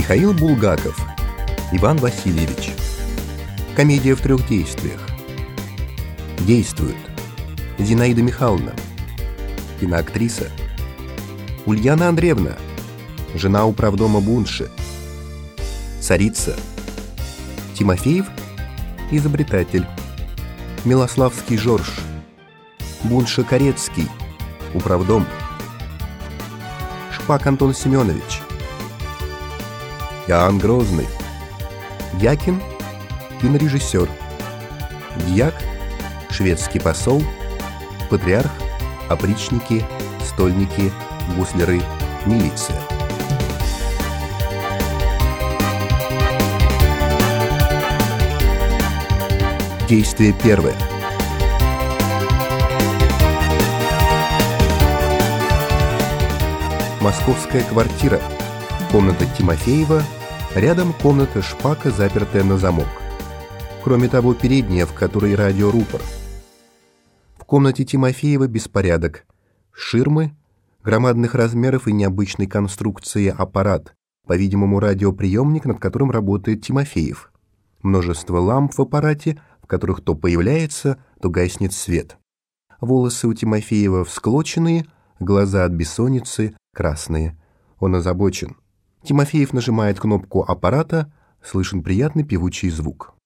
Михаил Булгаков, Иван Васильевич. Комедия в 3 действиях. Действуют: Зинаида Михайловна, киноактриса; Ульяна Андреевна, жена управдома Бунши; царица; Тимофеев, изобретатель; Милославский Жорж; Бунша Корецкий, управдом; Шпак Антон Семенович; Иоанн Грозный; Якин, кинорежиссер; дьяк, шведский посол; патриарх, опричники, стольники, гусляры, милиция. Действие первое. Московская квартира. Комната Тимофеева. Рядом комната Шпака, запертая на замок. Кроме того, передняя, в которой радиорупор. В комнате Тимофеева беспорядок. Ширмы, громадных размеров и необычной конструкции аппарат, по-видимому, радиоприемник, над которым работает Тимофеев. Множество ламп в аппарате, в которых то появляется, то гаснет свет. Волосы у Тимофеева всклоченные, глаза от бессонницы красные. Он озабочен. Тимофеев нажимает кнопку аппарата, слышен приятный певучий звук.